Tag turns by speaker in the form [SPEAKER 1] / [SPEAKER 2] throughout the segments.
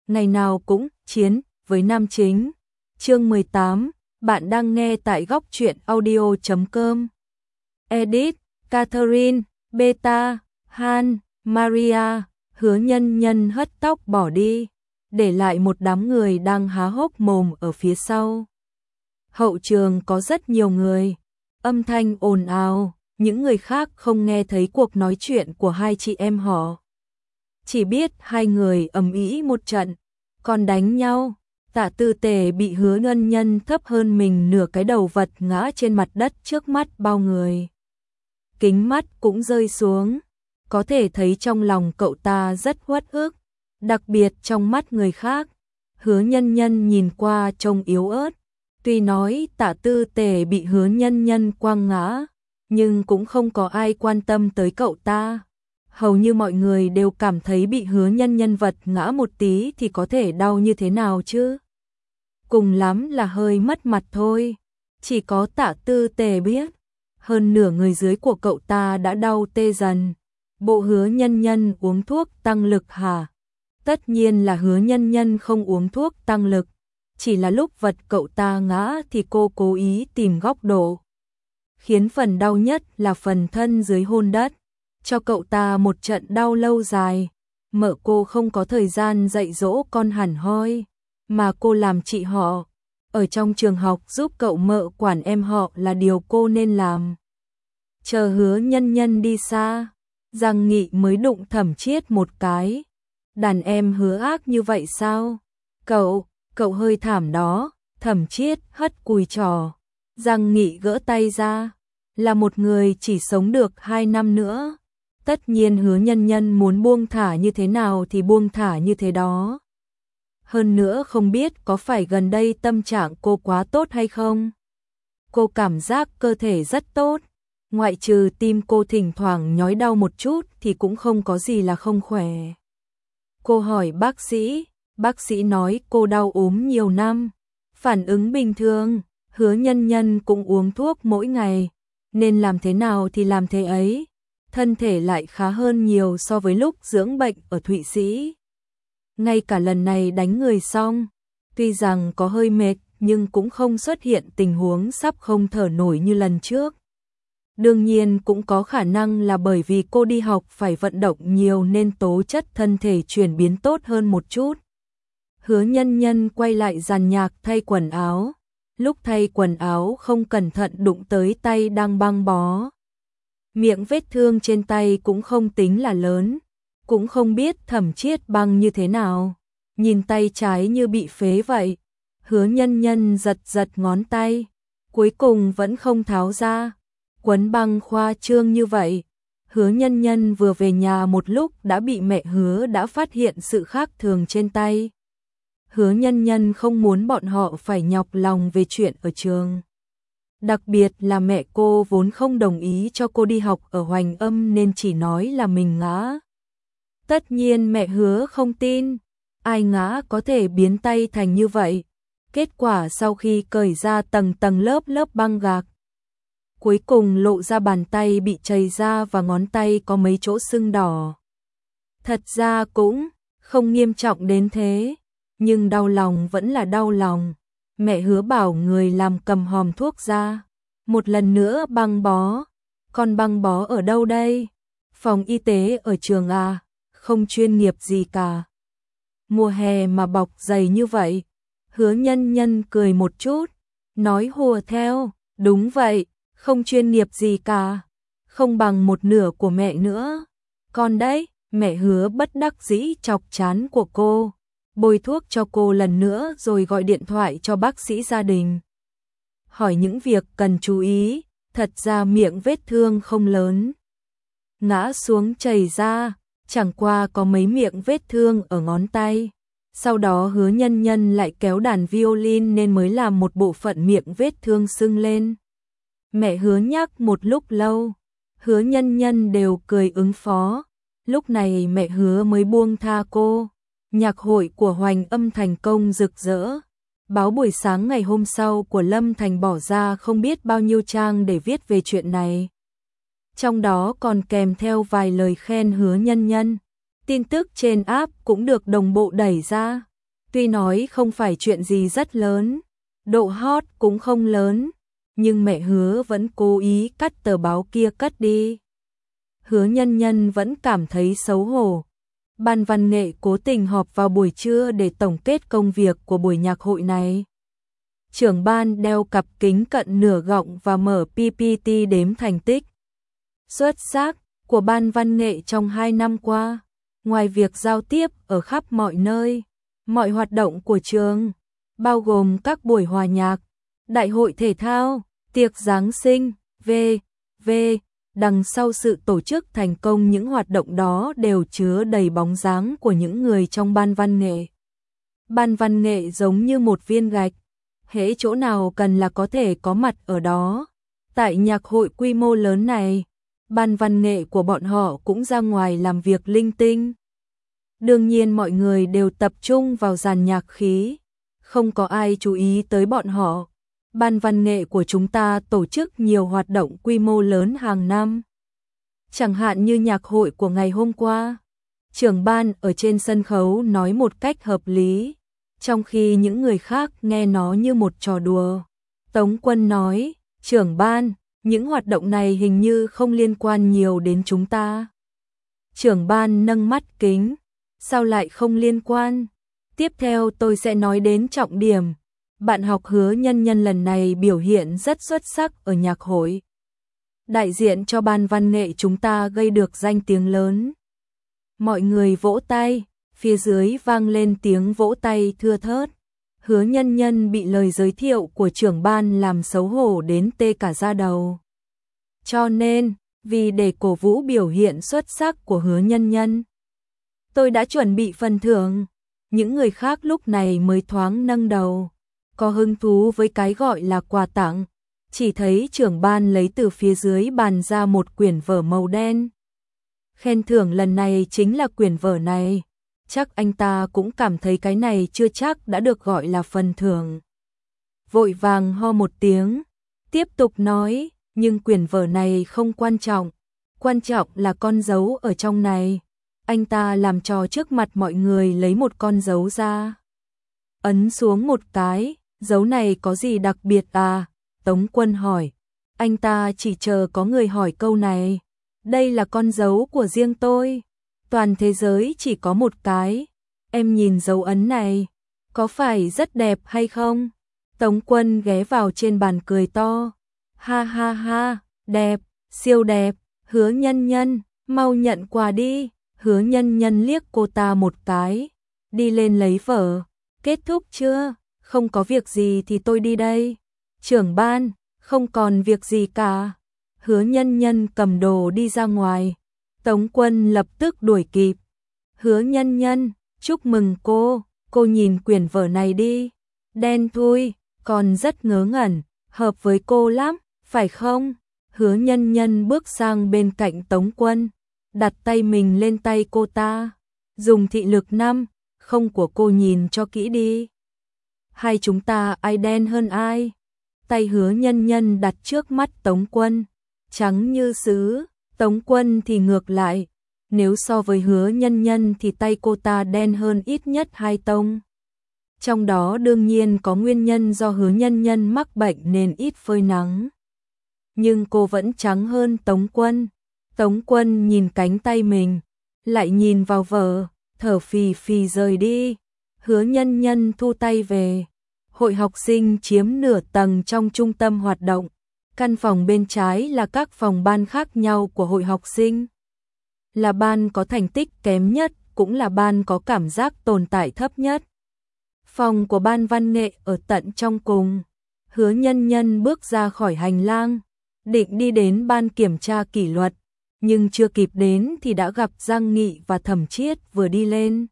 [SPEAKER 1] ngày nào cũng chiến với nam chính. Chương 18, bạn đang nghe tại góc truyện audio.com. Edit, Catherine, Beta, Han, Maria, Hứa Nhân Nhân hất tóc bỏ đi, để lại một đám người đang há hốc mồm ở phía sau. Hậu trường có rất nhiều người, âm thanh ồn ào, những người khác không nghe thấy cuộc nói chuyện của hai chị em họ. Chỉ biết hai người ầm ĩ một trận, còn đánh nhau. Tạ Tư Tề bị Hứa Nhân Nhân thấp hơn mình nửa cái đầu vật ngã trên mặt đất trước mắt bao người. Kính mắt cũng rơi xuống, có thể thấy trong lòng cậu ta rất uất ức, đặc biệt trong mắt người khác. Hứa Nhân Nhân nhìn qua trông yếu ớt, tuy nói Tạ Tư Tề bị Hứa Nhân Nhân quăng ngã, nhưng cũng không có ai quan tâm tới cậu ta. Hầu như mọi người đều cảm thấy bị Hứa Nhân Nhân vật ngã một tí thì có thể đau như thế nào chứ. Cùng lắm là hơi mất mặt thôi, chỉ có Tạ Tư Tề biết. Hơn nửa người dưới của cậu ta đã đau tê dần. Bộ Hứa Nhân Nhân uống thuốc tăng lực hả? Tất nhiên là Hứa Nhân Nhân không uống thuốc tăng lực, chỉ là lúc vật cậu ta ngã thì cô cố ý tìm góc độ, khiến phần đau nhất là phần thân dưới hôn đất, cho cậu ta một trận đau lâu dài. Mợ cô không có thời gian dạy dỗ con hẳn hoi, mà cô làm chị họ, ở trong trường học giúp cậu mợ quản em họ là điều cô nên làm. Chờ Hứa Nhân Nhân đi xa, Giang Nghị mới đụng Thẩm Chiết một cái. Đàn em Hứa ác như vậy sao? Cậu hơi thảm đó. Thẩm Chiết hất cùi trò. Giang Nghị gỡ tay ra. Là một người chỉ sống được 2 năm nữa. Tất nhiên Hứa Nhân Nhân muốn buông thả như thế nào thì buông thả như thế đó. Hơn nữa không biết có phải gần đây tâm trạng cô quá tốt hay không? Cô cảm giác cơ thể rất tốt, ngoại trừ tim cô thỉnh thoảng nhói đau một chút thì cũng không có gì là không khỏe. Cô hỏi bác sĩ nói cô đau ốm nhiều năm, phản ứng bình thường. Hứa Nhân Nhân cũng uống thuốc mỗi ngày, nên làm thế nào thì làm thế ấy. Thân thể lại khá hơn nhiều so với lúc dưỡng bệnh ở Thụy Sĩ. Ngay cả lần này đánh người xong, tuy rằng có hơi mệt nhưng cũng không xuất hiện tình huống sắp không thở nổi như lần trước. Đương nhiên cũng có khả năng là bởi vì cô đi học phải vận động nhiều nên tố chất thân thể chuyển biến tốt hơn một chút. Hứa Nhân Nhân quay lại dàn nhạc thay quần áo. Lúc thay quần áo không cẩn thận đụng tới tay đang băng bó. Miệng vết thương trên tay cũng không tính là lớn, cũng không biết Thẩm Chiết băng như thế nào. Nhìn tay trái như bị phế vậy. Hứa Nhân Nhân giật ngón tay, cuối cùng vẫn không tháo ra. Quấn băng khoa trương như vậy. Hứa Nhân Nhân vừa về nhà một lúc đã bị mẹ Hứa đã phát hiện sự khác thường trên tay. Hứa Nhân Nhân không muốn bọn họ phải nhọc lòng về chuyện ở trường. Đặc biệt là mẹ cô vốn không đồng ý cho cô đi học ở Hoành Âm nên chỉ nói là mình ngã. Tất nhiên mẹ Hứa không tin, ai ngã có thể biến tay thành như vậy. Kết quả sau khi cởi ra tầng lớp băng gạc, cuối cùng lộ ra bàn tay bị chảy ra và ngón tay có mấy chỗ sưng đỏ. Thật ra cũng không nghiêm trọng đến thế, nhưng đau lòng vẫn là đau lòng. Mẹ Hứa bảo người làm cầm hòm thuốc ra, một lần nữa băng bó. Còn băng bó ở đâu đây? Phòng y tế ở trường à? Không chuyên nghiệp gì cả. Mùa hè mà bọc dày như vậy. Hứa Nhân Nhân cười một chút, nói hùa theo, đúng vậy, không chuyên nghiệp gì cả, không bằng một nửa của mẹ nữa. Còn đấy, mẹ Hứa bất đắc dĩ chọc trán của cô, bôi thuốc cho cô lần nữa rồi gọi điện thoại cho bác sĩ gia đình. Hỏi những việc cần chú ý, thật ra miệng vết thương không lớn. Ngã xuống chảy ra, chẳng qua có mấy miệng vết thương ở ngón tay. Sau đó Hứa Nhân Nhân lại kéo đàn violin nên mới làm một bộ phận miệng vết thương sưng lên. Mẹ Hứa nhắc một lúc lâu, Hứa Nhân Nhân đều cười ứng phó. Lúc này mẹ Hứa mới buông tha cô. Nhạc hội của Hoành Âm thành công rực rỡ. Báo buổi sáng ngày hôm sau của Lâm Thành bỏ ra không biết bao nhiêu trang để viết về chuyện này. Trong đó còn kèm theo vài lời khen Hứa Nhân Nhân. Tin tức trên app cũng được đồng bộ đẩy ra. Tuy nói không phải chuyện gì rất lớn, độ hot cũng không lớn, nhưng mẹ Hứa vẫn cố ý cắt tờ báo kia cất đi. Hứa Nhân Nhân vẫn cảm thấy xấu hổ. Ban văn nghệ cố tình họp vào buổi trưa để tổng kết công việc của buổi nhạc hội này. Trưởng ban đeo cặp kính cận nửa gọng và mở PPT đếm thành tích xuất sắc của ban văn nghệ trong 2 năm qua. Ngoài việc giao tiếp ở khắp mọi nơi, mọi hoạt động của trường, bao gồm các buổi hòa nhạc, đại hội thể thao, tiệc Giáng sinh, v.v. Đằng sau sự tổ chức thành công những hoạt động đó đều chứa đầy bóng dáng của những người trong ban văn nghệ. Ban văn nghệ giống như một viên gạch, hễ chỗ nào cần là có thể có mặt ở đó. Tại nhạc hội quy mô lớn này, ban văn nghệ của bọn họ cũng ra ngoài làm việc linh tinh. Đương nhiên mọi người đều tập trung vào dàn nhạc khí, không có ai chú ý tới bọn họ. Ban văn nghệ của chúng ta tổ chức nhiều hoạt động quy mô lớn hàng năm. Chẳng hạn như nhạc hội của ngày hôm qua, trưởng ban ở trên sân khấu nói một cách hợp lý, trong khi những người khác nghe nó như một trò đùa. Tống Quân nói, trưởng ban, những hoạt động này hình như không liên quan nhiều đến chúng ta. Trưởng ban nâng mắt kính, sao lại không liên quan? Tiếp theo tôi sẽ nói đến trọng điểm. Bạn học Hứa Nhân Nhân lần này biểu hiện rất xuất sắc ở nhạc hội. Đại diện cho ban văn nghệ chúng ta gây được danh tiếng lớn. Mọi người vỗ tay, phía dưới vang lên tiếng vỗ tay thưa thớt. Hứa Nhân Nhân bị lời giới thiệu của trưởng ban làm xấu hổ đến tê cả da đầu. Cho nên, vì để cổ vũ biểu hiện xuất sắc của Hứa Nhân Nhân, tôi đã chuẩn bị phần thưởng. Những người khác lúc này mới thoáng nâng đầu, có hứng thú với cái gọi là quà tặng. Chỉ thấy trưởng ban lấy từ phía dưới bàn ra một quyển vở màu đen. Khen thưởng lần này chính là quyển vở này. Chắc anh ta cũng cảm thấy cái này chưa chắc đã được gọi là phần thưởng. Vội vàng ho một tiếng, tiếp tục nói, nhưng quyển vở này không quan trọng. Quan trọng là con dấu ở trong này. Anh ta làm trò trước mặt mọi người lấy một con dấu ra. Ấn xuống một cái, dấu này có gì đặc biệt à? Tống Quân hỏi. Anh ta chỉ chờ có người hỏi câu này. Đây là con dấu của riêng tôi. Toàn thế giới chỉ có một cái. Em nhìn dấu ấn này, có phải rất đẹp hay không? Tống Quân ghé vào trên bàn cười to. Ha ha ha, đẹp, siêu đẹp. Hứa Nhân Nhân, mau nhận quà đi. Hứa Nhân Nhân liếc cô ta một cái. Đi lên lấy vở. Kết thúc chưa? Không có việc gì thì tôi đi đây. Trưởng ban, không còn việc gì cả. Hứa Nhân Nhân cầm đồ đi ra ngoài. Tống Quân lập tức đuổi kịp. Hứa Nhân Nhân, chúc mừng cô nhìn quyển vở này đi. Đen thui, còn rất ngớ ngẩn, hợp với cô lắm, phải không? Hứa Nhân Nhân bước sang bên cạnh Tống Quân, đặt tay mình lên tay cô ta. Dùng thị lực 5, không của cô nhìn cho kỹ đi. Hai chúng ta ai đen hơn ai? Tay Hứa Nhân Nhân đặt trước mắt Tống Quân, trắng như sứ. Tống Quân thì ngược lại, nếu so với Hứa Nhân Nhân thì tay cô ta đen hơn ít nhất 2 tông. Trong đó đương nhiên có nguyên nhân do Hứa Nhân Nhân mắc bệnh nên ít phơi nắng. Nhưng cô vẫn trắng hơn Tống Quân. Tống Quân nhìn cánh tay mình, lại nhìn vào vở, thở phì phì rời đi. Hứa Nhân Nhân thu tay về. Hội học sinh chiếm nửa tầng trong trung tâm hoạt động. Căn phòng bên trái là các phòng ban khác nhau của hội học sinh. Là ban có thành tích kém nhất, cũng là ban có cảm giác tồn tại thấp nhất. Phòng của ban văn nghệ ở tận trong cùng. Hứa Nhân Nhân bước ra khỏi hành lang, định đi đến ban kiểm tra kỷ luật, nhưng chưa kịp đến thì đã gặp Giang Nghị và Thẩm Chiết vừa đi lên.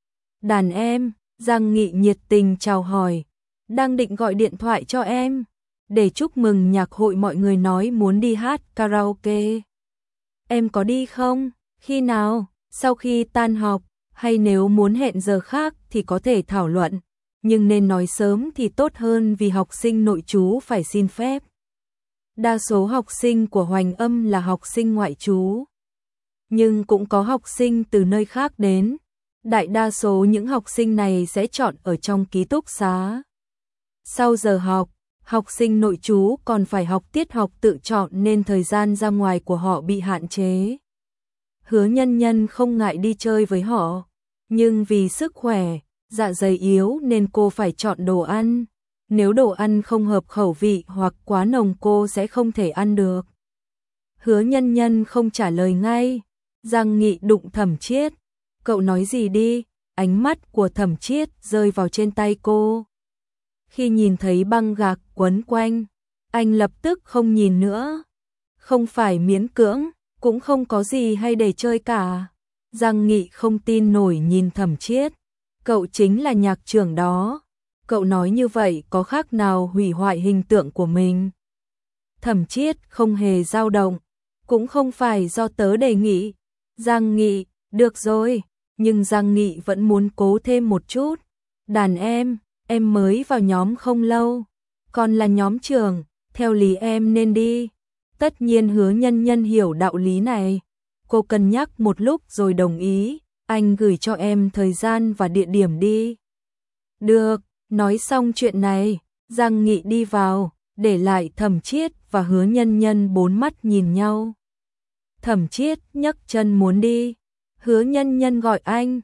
[SPEAKER 1] Đàn em, Giang Nghị nhiệt tình chào hỏi, đang định gọi điện thoại cho em, để chúc mừng nhạc hội mọi người nói muốn đi hát karaoke. Em có đi không? Khi nào? Sau khi tan học, hay nếu muốn hẹn giờ khác thì có thể thảo luận, nhưng nên nói sớm thì tốt hơn vì học sinh nội trú phải xin phép. Đa số học sinh của Hoành Âm là học sinh ngoại trú, nhưng cũng có học sinh từ nơi khác đến. đại đa số những học sinh này sẽ chọn ở trong ký túc xá. Sau giờ học, học sinh nội trú còn phải học tiết học tự chọn nên thời gian ra ngoài của họ bị hạn chế. Hứa Nhân Nhân không ngại đi chơi với họ, nhưng vì sức khỏe, dạ dày yếu nên cô phải chọn đồ ăn. Nếu đồ ăn không hợp khẩu vị hoặc quá nồng cô sẽ không thể ăn được. Hứa Nhân Nhân không trả lời ngay. Giang Nghị đụng Thẩm Chiết. Cậu nói gì đi? Ánh mắt của Thẩm Chiết rơi vào trên tay cô. Khi nhìn thấy băng gạc quấn quanh, anh lập tức không nhìn nữa. Không phải miễn cưỡng, cũng không có gì hay để chơi cả. Giang Nghị không tin nổi nhìn Thẩm Chiết. Cậu chính là nhạc trưởng đó. Cậu nói như vậy có khác nào hủy hoại hình tượng của mình? Thẩm Chiết không hề dao động. Cũng không phải do tớ đề nghị. Giang Nghị, được rồi. Nhưng Giang Nghị vẫn muốn cố thêm một chút. Đàn em mới vào nhóm không lâu. Còn là nhóm trưởng, theo lý em nên đi. Tất nhiên Hứa Nhân Nhân hiểu đạo lý này. Cô cân nhắc một lúc rồi đồng ý. Anh gửi cho em thời gian và địa điểm đi. Được, nói xong chuyện này, Giang Nghị đi vào, để lại Thẩm Chiết và Hứa Nhân Nhân bốn mắt nhìn nhau. Thẩm Chiết nhấc chân muốn đi. Hứa Nhân Nhân gọi anh.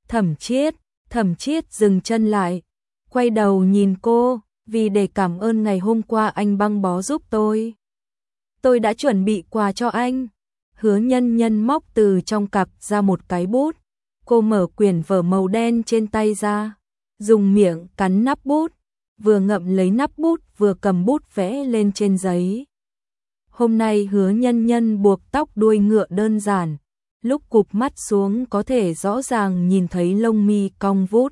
[SPEAKER 1] Thẩm Chiết dừng chân lại. Quay đầu nhìn cô, vì để cảm ơn ngày hôm qua anh băng bó giúp tôi. Tôi đã chuẩn bị quà cho anh. Hứa Nhân Nhân móc từ trong cặp ra một cái bút. Cô mở quyển vở màu đen trên tay ra. Dùng miệng cắn nắp bút. Vừa ngậm lấy nắp bút vừa cầm bút vẽ lên trên giấy. Hôm nay Hứa Nhân Nhân buộc tóc đuôi ngựa đơn giản. Lúc cụp mắt xuống có thể rõ ràng nhìn thấy lông mi cong vút.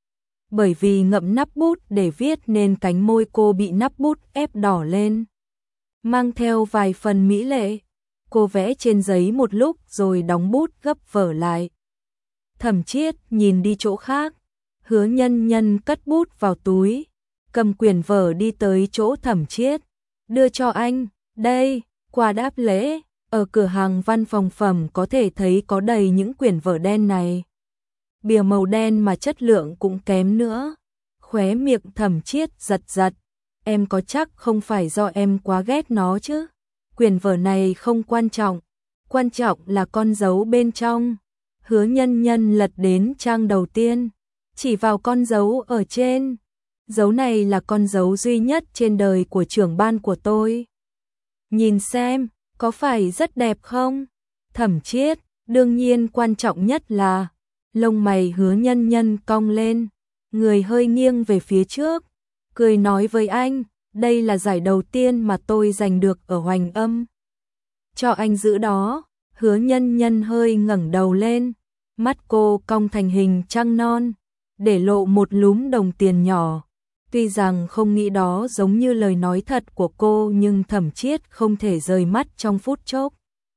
[SPEAKER 1] Bởi vì ngậm nắp bút để viết nên cánh môi cô bị nắp bút ép đỏ lên. Mang theo vài phần mỹ lệ. Cô vẽ trên giấy một lúc rồi đóng bút gấp vở lại. Thẩm Chiết nhìn đi chỗ khác. Hứa Nhân Nhân cất bút vào túi. Cầm quyển vở đi tới chỗ Thẩm Chiết. Đưa cho anh. Đây, quà đáp lễ. Ở cửa hàng văn phòng phẩm có thể thấy có đầy những quyển vở đen này. Bìa màu đen mà chất lượng cũng kém nữa. Khóe miệng Thẩm Chiết giật giật. Em có chắc không phải do em quá ghét nó chứ? Quyển vở này không quan trọng. Quan trọng là con dấu bên trong. Hứa Nhân Nhân lật đến trang đầu tiên. Chỉ vào con dấu ở trên. Dấu này là con dấu duy nhất trên đời của trưởng ban của tôi. Nhìn xem, có phải rất đẹp không? Thẩm Chiết, đương nhiên quan trọng nhất là lông mày Hứa Nhân Nhân cong lên, người hơi nghiêng về phía trước, cười nói với anh, đây là giải đầu tiên mà tôi giành được ở Hoành Âm. Cho anh giữ đó. Hứa Nhân Nhân hơi ngẩng đầu lên, mắt cô cong thành hình trăng non, để lộ một lúm đồng tiền nhỏ. Tuy rằng không nghĩ đó giống như lời nói thật của cô nhưng Thẩm Chiết không thể rời mắt trong phút chốc.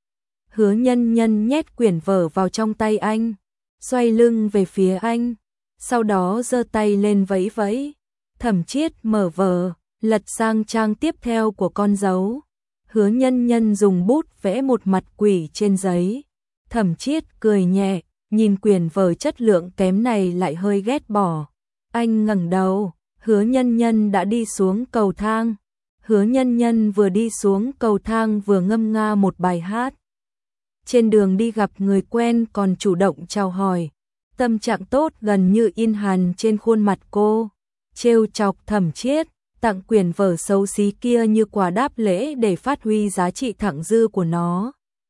[SPEAKER 1] Hứa Nhân Nhân nhét quyển vở vào trong tay anh, xoay lưng về phía anh, sau đó giơ tay lên vẫy vẫy. Thẩm Chiết mở vở, lật sang trang tiếp theo của con dấu. Hứa Nhân Nhân dùng bút vẽ một mặt quỷ trên giấy. Thẩm Chiết cười nhẹ, nhìn quyển vở chất lượng kém này lại hơi ghét bỏ. Anh ngẩng đầu. Hứa Nhân Nhân đã đi xuống cầu thang. Hứa Nhân Nhân vừa đi xuống cầu thang vừa ngâm nga một bài hát. Trên đường đi gặp người quen còn chủ động chào hỏi. Tâm trạng tốt gần như in hằn trên khuôn mặt cô. Trêu chọc Thẩm Chiết, tặng quyển vở xấu xí kia như quà đáp lễ để phát huy giá trị thặng dư của nó.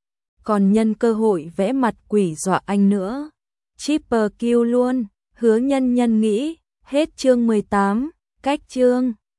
[SPEAKER 1] Còn nhân cơ hội vẽ mặt quỷ dọa anh nữa. Triple kill luôn, Hứa Nhân Nhân nghĩ. Hết chương 18, cách chương